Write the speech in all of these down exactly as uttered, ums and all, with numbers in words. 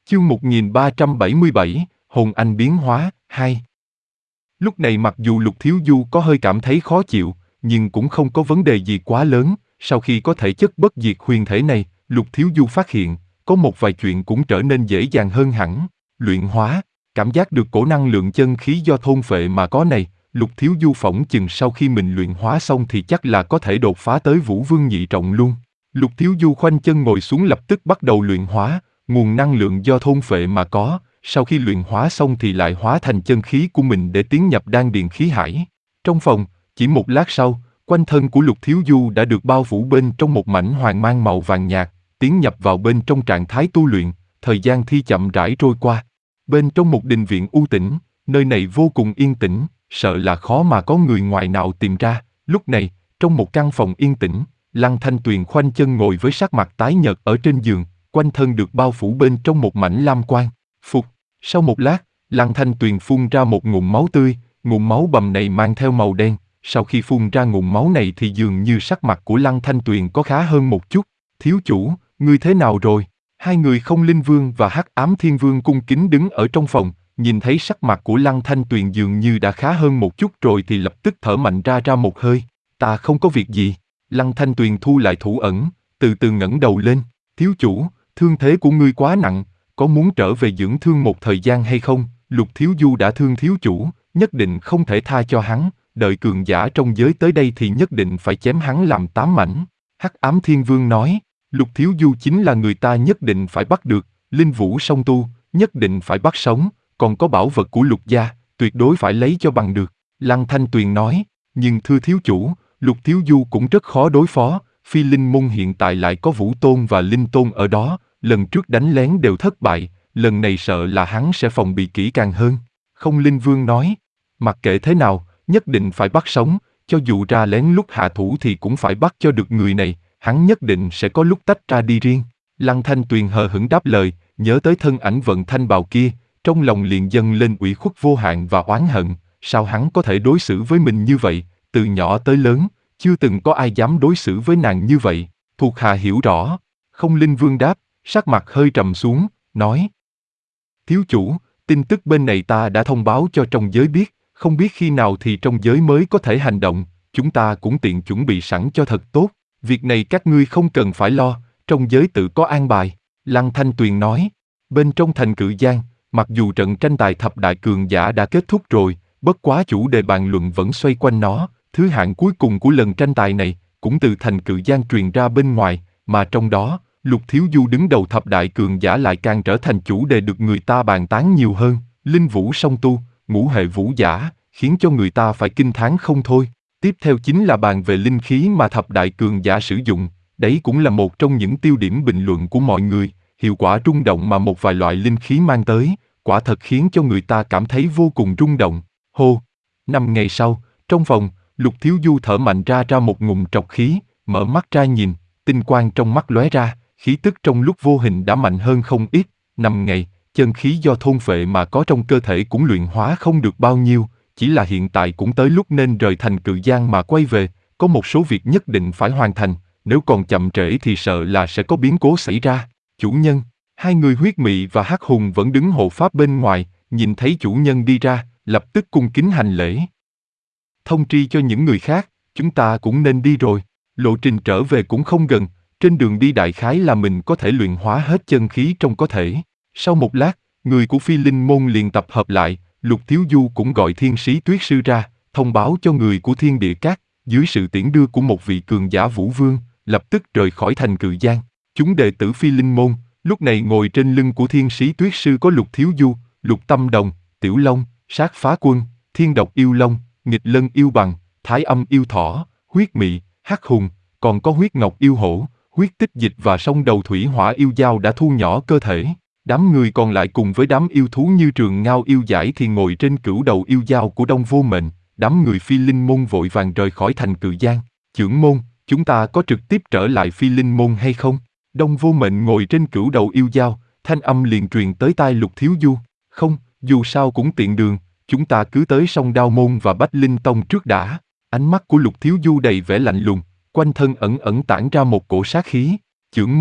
Chương một nghìn ba trăm bảy mươi bảy, Hồn Anh biến hóa, hai. Lúc này mặc dù Lục Thiếu Du có hơi cảm thấy khó chịu, nhưng cũng không có vấn đề gì quá lớn. Sau khi có thể chất bất diệt huyền thể này, Lục Thiếu Du phát hiện, có một vài chuyện cũng trở nên dễ dàng hơn hẳn. Luyện hóa, cảm giác được cổ năng lượng chân khí do thôn phệ mà có này, Lục Thiếu Du phỏng chừng sau khi mình luyện hóa xong thì chắc là có thể đột phá tới Vũ Vương nhị trọng luôn. Lục Thiếu Du khoanh chân ngồi xuống lập tức bắt đầu luyện hóa. Nguồn năng lượng do thôn phệ mà có, sau khi luyện hóa xong thì lại hóa thành chân khí của mình để tiến nhập đan điền khí hải. Trong phòng, chỉ một lát sau, quanh thân của Lục Thiếu Du đã được bao phủ bên trong một mảnh hoàng mang màu vàng nhạt, tiến nhập vào bên trong trạng thái tu luyện, thời gian thi chậm rãi trôi qua. Bên trong một đình viện u tĩnh, nơi này vô cùng yên tĩnh, sợ là khó mà có người ngoài nào tìm ra. Lúc này, trong một căn phòng yên tĩnh, Lăng Thanh Tuyền khoanh chân ngồi với sắc mặt tái nhợt ở trên giường, quanh thân được bao phủ bên trong một mảnh lam quang. Phục, sau một lát, Lăng Thanh Tuyền phun ra một ngụm máu tươi, ngụm máu bầm này mang theo màu đen. Sau khi phun ra ngụm máu này thì dường như sắc mặt của Lăng Thanh Tuyền có khá hơn một chút. Thiếu chủ, ngươi thế nào rồi? Hai người Không Linh Vương và Hắc Ám Thiên Vương cung kính đứng ở trong phòng, nhìn thấy sắc mặt của Lăng Thanh Tuyền dường như đã khá hơn một chút rồi thì lập tức thở mạnh ra ra một hơi. Ta không có việc gì. Lăng Thanh Tuyền thu lại thủ ẩn, từ từ ngẩng đầu lên. Thiếu chủ, thương thế của ngươi quá nặng, có muốn trở về dưỡng thương một thời gian hay không? Lục Thiếu Du đã thương thiếu chủ, nhất định không thể tha cho hắn, đợi cường giả trong giới tới đây thì nhất định phải chém hắn làm tám mảnh. Hắc Ám Thiên Vương nói, Lục Thiếu Du chính là người ta nhất định phải bắt được, linh vũ song tu, nhất định phải bắt sống, còn có bảo vật của Lục gia, tuyệt đối phải lấy cho bằng được. Lăng Thanh Tuyền nói, nhưng thưa thiếu chủ, Lục Thiếu Du cũng rất khó đối phó, Phi Linh Môn hiện tại lại có Vũ Tôn và Linh Tôn ở đó, lần trước đánh lén đều thất bại, lần này sợ là hắn sẽ phòng bị kỹ càng hơn. Không Linh Vương nói, mặc kệ thế nào, nhất định phải bắt sống, cho dù ra lén lúc hạ thủ thì cũng phải bắt cho được người này, hắn nhất định sẽ có lúc tách ra đi riêng. Lăng Thanh Tuyền hờ hững đáp lời, nhớ tới thân ảnh vận thanh bào kia, trong lòng liền dâng lên ủy khuất vô hạn và oán hận, sao hắn có thể đối xử với mình như vậy, từ nhỏ tới lớn, chưa từng có ai dám đối xử với nàng như vậy. Thuộc hạ hiểu rõ. Không Linh Vương đáp, sắc mặt hơi trầm xuống, nói. Thiếu chủ, tin tức bên này ta đã thông báo cho trong giới biết, không biết khi nào thì trong giới mới có thể hành động, chúng ta cũng tiện chuẩn bị sẵn cho thật tốt. Việc này các ngươi không cần phải lo, trong giới tự có an bài. Lăng Thanh Tuyền nói, bên trong thành Cự Giang, mặc dù trận tranh tài thập đại cường giả đã kết thúc rồi, bất quá chủ đề bàn luận vẫn xoay quanh nó. Thứ hạng cuối cùng của lần tranh tài này cũng từ thành Cự Giang truyền ra bên ngoài, mà trong đó, Lục Thiếu Du đứng đầu thập đại cường giả lại càng trở thành chủ đề được người ta bàn tán nhiều hơn. Linh vũ song tu, ngũ hệ vũ giả, khiến cho người ta phải kinh thán không thôi. Tiếp theo chính là bàn về linh khí mà thập đại cường giả sử dụng, đấy cũng là một trong những tiêu điểm bình luận của mọi người. Hiệu quả rung động mà một vài loại linh khí mang tới, quả thật khiến cho người ta cảm thấy vô cùng rung động. Hô! Năm ngày sau, trong phòng, Lục Thiếu Du thở mạnh ra ra một ngụm trọc khí, mở mắt ra nhìn, tinh quang trong mắt lóe ra, khí tức trong lúc vô hình đã mạnh hơn không ít. Năm ngày, chân khí do thôn phệ mà có trong cơ thể cũng luyện hóa không được bao nhiêu, chỉ là hiện tại cũng tới lúc nên rời thành Cự Giang mà quay về, có một số việc nhất định phải hoàn thành, nếu còn chậm trễ thì sợ là sẽ có biến cố xảy ra. Chủ nhân, hai người Huyết Mị và Hắc Hùng vẫn đứng hộ pháp bên ngoài, nhìn thấy chủ nhân đi ra, lập tức cung kính hành lễ. Thông tri cho những người khác, chúng ta cũng nên đi rồi, lộ trình trở về cũng không gần, trên đường đi đại khái là mình có thể luyện hóa hết chân khí trong cơ thể. Sau một lát, người của Phi Linh Môn liền tập hợp lại, Lục Thiếu Du cũng gọi Thiên Sĩ Tuyết Sư ra, thông báo cho người của Thiên Địa Các, dưới sự tiễn đưa của một vị cường giả Vũ Vương, lập tức rời khỏi thành Cự Giang. Chúng đệ tử Phi Linh Môn, lúc này ngồi trên lưng của Thiên Sĩ Tuyết Sư có Lục Thiếu Du, Lục Tâm Đồng, Tiểu Long, Sát Phá Quân, Thiên Độc Yêu Long, Nghịch Lân Yêu Bằng, Thái Âm Yêu Thỏ, Huyết Mị, Hắc Hùng, còn có Huyết Ngọc Yêu Hổ, Huyết Tích Dịch và Song Đầu Thủy Hỏa Yêu Dao đã thu nhỏ cơ thể. Đám người còn lại cùng với đám yêu thú như Trường Ngao Yêu Giải thì ngồi trên cửu đầu yêu dao của Đông Vô Mệnh. Đám người Phi Linh Môn vội vàng rời khỏi thành Cự Giang. Chưởng môn, chúng ta có trực tiếp trở lại Phi Linh Môn hay không? Đông Vô Mệnh ngồi trên cửu đầu yêu dao, thanh âm liền truyền tới tai Lục Thiếu Du. Không, dù sao cũng tiện đường, chúng ta cứ tới Song Đao Môn và Bách Linh Tông trước đã. Ánh mắt của Lục Thiếu Du đầy vẻ lạnh lùng, quanh thân ẩn ẩn tản ra một cổ sát khí. Chưởng môn,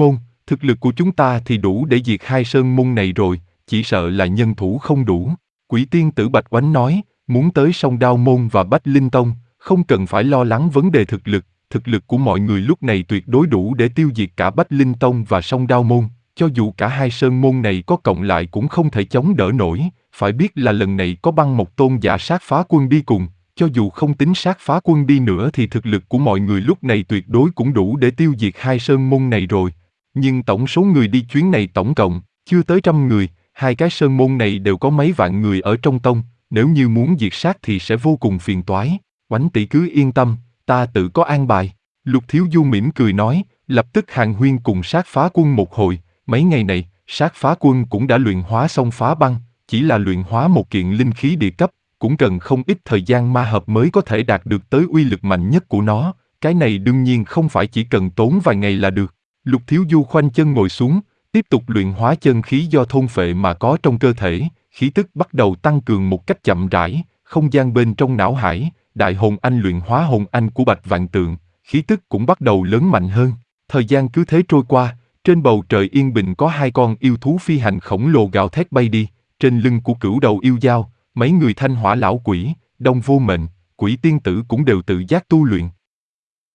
Thực lực của chúng ta thì đủ để diệt hai sơn môn này rồi, chỉ sợ là nhân thủ không đủ. Quỷ tiên tử Bạch Oánh nói, muốn tới Song Đao Môn và Bách Linh Tông, không cần phải lo lắng vấn đề thực lực, thực lực của mọi người lúc này tuyệt đối đủ để tiêu diệt cả Bách Linh Tông và Song Đao Môn, cho dù cả hai sơn môn này có cộng lại cũng không thể chống đỡ nổi, phải biết là lần này có Băng Mộc Tôn giả Sát Phá Quân đi cùng, cho dù không tính Sát Phá Quân đi nữa thì thực lực của mọi người lúc này tuyệt đối cũng đủ để tiêu diệt hai sơn môn này rồi. Nhưng tổng số người đi chuyến này tổng cộng, chưa tới trăm người, hai cái sơn môn này đều có mấy vạn người ở trong tông, nếu như muốn diệt sát thì sẽ vô cùng phiền toái. Oánh tỷ cứ yên tâm, ta tự có an bài. Lục Thiếu Du mỉm cười nói, lập tức hàn huyên cùng Sát Phá Quân một hồi, mấy ngày này, Sát Phá Quân cũng đã luyện hóa xong phá băng, chỉ là luyện hóa một kiện linh khí địa cấp, cũng cần không ít thời gian ma hợp mới có thể đạt được tới uy lực mạnh nhất của nó, cái này đương nhiên không phải chỉ cần tốn vài ngày là được. Lục Thiếu Du khoanh chân ngồi xuống, tiếp tục luyện hóa chân khí do thôn phệ mà có trong cơ thể, khí tức bắt đầu tăng cường một cách chậm rãi, không gian bên trong não hải, đại hồn anh luyện hóa hồn anh của Bạch Vạn Tượng, khí tức cũng bắt đầu lớn mạnh hơn. Thời gian cứ thế trôi qua, trên bầu trời yên bình có hai con yêu thú phi hành khổng lồ gào thét bay đi, trên lưng của cửu đầu yêu dao, mấy người Thanh Hỏa lão quỷ, Đông Vô Mệnh, Quỷ tiên tử cũng đều tự giác tu luyện.